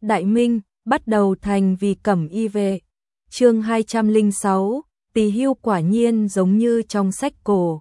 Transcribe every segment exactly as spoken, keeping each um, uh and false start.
Đại Minh, bắt đầu thành vì Cẩm Y vệ. Chương hai trăm lẻ sáu, Tỳ hưu quả nhiên giống như trong sách cổ.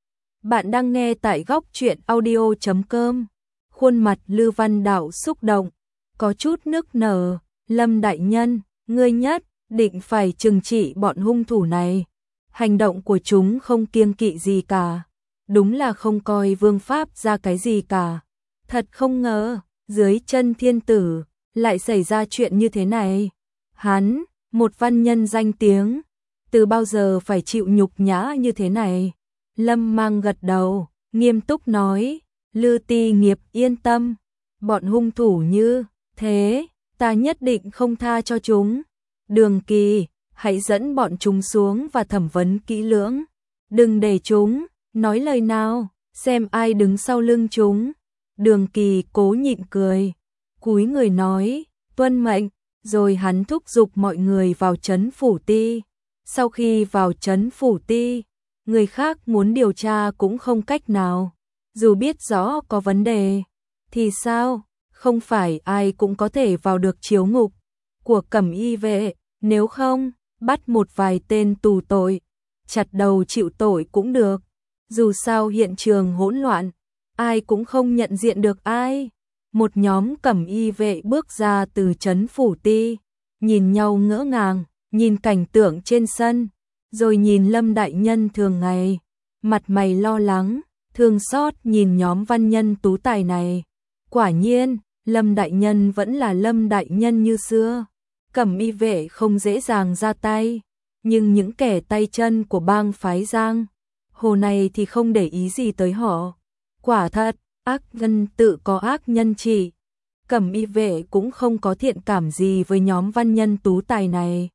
Bạn đang nghe tại góc truyện audio chấm com. Khuôn mặt Lư Văn Đạo xúc động, có chút nức nở. Lâm đại nhân, ngươi nhất định phải trừng trị bọn hung thủ này. Hành động của chúng không kiêng kỵ gì cả. Đúng là không coi vương pháp ra cái gì cả. Thật không ngờ, dưới chân thiên tử, lại xảy ra chuyện như thế này. Hắn, một văn nhân danh tiếng, từ bao giờ phải chịu nhục nhã như thế này? Lâm Mang gật đầu, nghiêm túc nói, Lư Ti Nghiệp yên tâm, bọn hung thủ như thế, ta nhất định không tha cho chúng. Đường Kỳ, hãy dẫn bọn chúng xuống và thẩm vấn kỹ lưỡng, đừng để chúng nói lời nào, xem ai đứng sau lưng chúng. Đường Kỳ cố nhịn cười, cúi người nói, tuân mệnh, rồi hắn thúc giục mọi người vào trấn phủ ti. Sau khi vào trấn phủ ti, người khác muốn điều tra cũng không cách nào, dù biết rõ có vấn đề, thì sao, không phải ai cũng có thể vào được chiếu ngục của Cẩm Y vệ, nếu không, bắt một vài tên tù tội, chặt đầu chịu tội cũng được, dù sao hiện trường hỗn loạn, ai cũng không nhận diện được ai. Một nhóm Cẩm Y vệ bước ra từ trấn phủ ti, nhìn nhau ngỡ ngàng, nhìn cảnh tượng trên sân, rồi nhìn Lâm đại nhân thường ngày, mặt mày lo lắng, thương xót nhìn nhóm văn nhân tú tài này. Quả nhiên, Lâm đại nhân vẫn là Lâm đại nhân như xưa. Cẩm Y vệ không dễ dàng ra tay, nhưng những kẻ tay chân của bang phái Giang Hồ này thì không để ý gì tới họ. Quả thật, ác nhân tự có ác nhân trị. Cẩm Y vệ cũng không có thiện cảm gì với nhóm văn nhân tú tài này.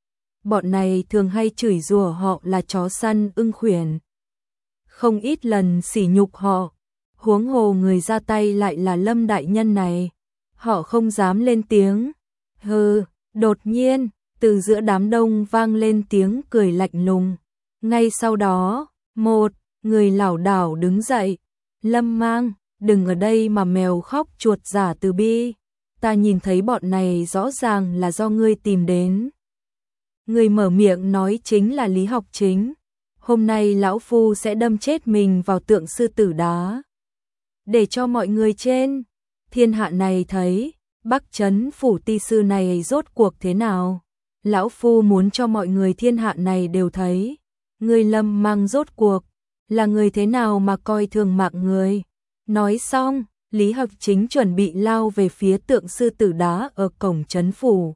Bọn này thường hay chửi rủa họ là chó săn ưng khuyển, không ít lần sỉ nhục họ, huống hồ người ra tay lại là Lâm đại nhân này, họ không dám lên tiếng. Hừ, đột nhiên, từ giữa đám đông vang lên tiếng cười lạnh lùng. Ngay sau đó, một người lảo đảo đứng dậy, Lâm Mang, đừng ở đây mà mèo khóc chuột giả từ bi, ta nhìn thấy bọn này rõ ràng là do ngươi tìm đến. Người mở miệng nói chính là Lý Học Chính. Hôm nay lão phu sẽ đâm chết mình vào tượng sư tử đá, để cho mọi người trên thiên hạ này thấy Bắc trấn phủ ti sư này rốt cuộc thế nào. Lão phu muốn cho mọi người thiên hạ này đều thấy, người Lâm Mang rốt cuộc là người thế nào mà coi thường mạng người. Nói xong, Lý Học Chính chuẩn bị lao về phía tượng sư tử đá ở cổng trấn phủ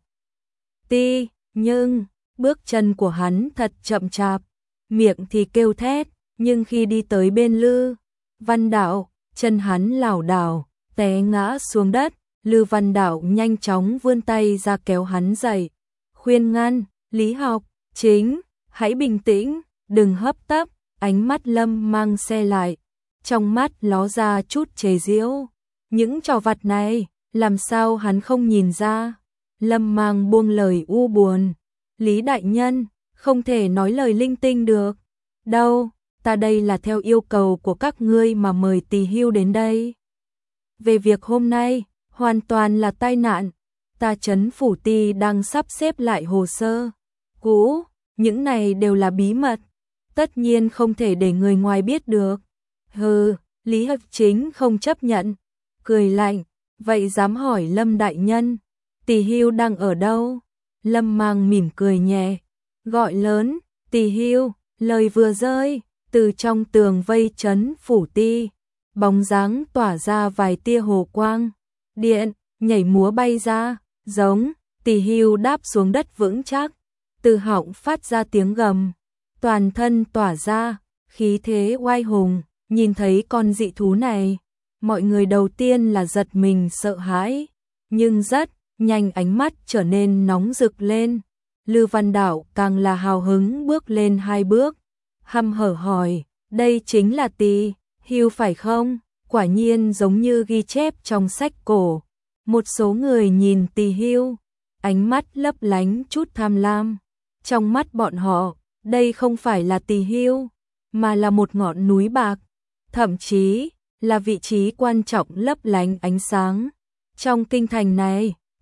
ti, nhưng bước chân của hắn thật chậm chạp, miệng thì kêu thét, nhưng khi đi tới bên Lư Văn Đạo, chân hắn lảo đảo, té ngã xuống đất. Lư Văn Đạo nhanh chóng vươn tay ra kéo hắn dậy, khuyên ngăn, Lý Học Chính, hãy bình tĩnh, đừng hấp tấp. Ánh mắt Lâm Mang xe lại, trong mắt ló ra chút chế giễu. Những trò vặt này, làm sao hắn không nhìn ra? Lâm Mang buông lời u buồn, Lý đại nhân, không thể nói lời linh tinh được. Đâu, ta đây là theo yêu cầu của các ngươi mà mời Tỳ hưu đến đây. Về việc hôm nay, hoàn toàn là tai nạn. Ta trấn phủ ti đang sắp xếp lại hồ sơ cũ, những này đều là bí mật, tất nhiên không thể để người ngoài biết được. Hừ, Lý Học Chính không chấp nhận, cười lạnh, vậy dám hỏi Lâm đại nhân, Tỳ hưu đang ở đâu? Lâm Mang mỉm cười nhẹ, gọi lớn, Tỳ hưu. Lời vừa rơi, từ trong tường vây trấn phủ ti, bóng dáng tỏa ra vài tia hồ quang điện, nhảy múa bay ra, giống Tỳ hưu đáp xuống đất vững chắc, từ họng phát ra tiếng gầm, toàn thân tỏa ra khí thế oai hùng. Nhìn thấy con dị thú này, mọi người đầu tiên là giật mình sợ hãi, nhưng rất nhanh ánh mắt trở nên nóng rực lên. Lư Văn Đạo càng là hào hứng bước lên hai bước, hăm hở hỏi, đây chính là Tỳ hưu phải không? Quả nhiên giống như ghi chép trong sách cổ. Một số người nhìn Tỳ hưu, ánh mắt lấp lánh chút tham lam. Trong mắt bọn họ, đây không phải là Tỳ hưu, mà là một ngọn núi bạc, thậm chí là vị trí quan trọng lấp lánh ánh sáng. Trong kinh thành này,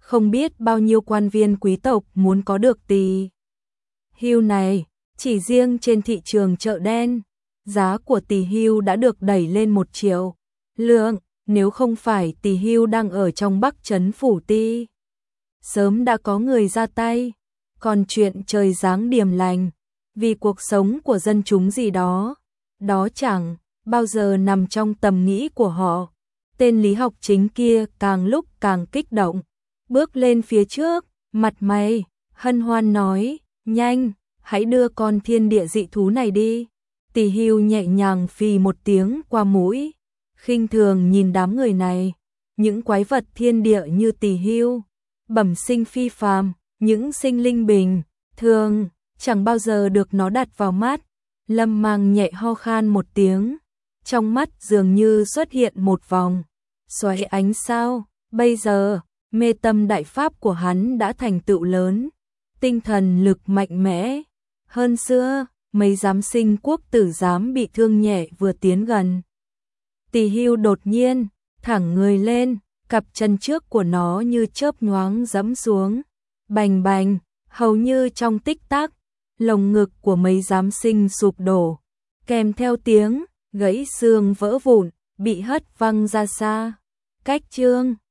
không biết bao nhiêu quan viên quý tộc muốn có được tỳ hưu này, chỉ riêng trên thị trường chợ đen, giá của tỳ hưu đã được đẩy lên một triệu lượng, nếu không phải tỳ hưu đang ở trong Bắc trấn phủ ti, sớm đã có người ra tay, còn chuyện trời giáng điềm lành, vì cuộc sống của dân chúng gì đó, đó chẳng bao giờ nằm trong tầm nghĩ của họ. Tên Lý Học Chính kia càng lúc càng kích động, bước lên phía trước, mặt mày hân hoan nói, nhanh, hãy đưa con thiên địa dị thú này đi. Tỳ hưu nhẹ nhàng phì một tiếng qua mũi, khinh thường nhìn đám người này, những quái vật thiên địa như tỳ hưu, bẩm sinh phi phàm, những sinh linh bình thường, chẳng bao giờ được nó đặt vào mắt. Lâm Mang nhẹ ho khan một tiếng, trong mắt dường như xuất hiện một vòng xoáy ánh sao, bây giờ, mê tâm đại pháp của hắn đã thành tựu lớn, tinh thần lực mạnh mẽ hơn xưa, mấy giám sinh quốc tử giám bị thương nhẹ vừa tiến gần. Tỳ hưu đột nhiên thẳng người lên, cặp chân trước của nó như chớp nhoáng giẫm xuống, bành bành, hầu như trong tích tắc, lồng ngực của mấy giám sinh sụp đổ, kèm theo tiếng gãy xương vỡ vụn, bị hất văng ra xa. Cách chương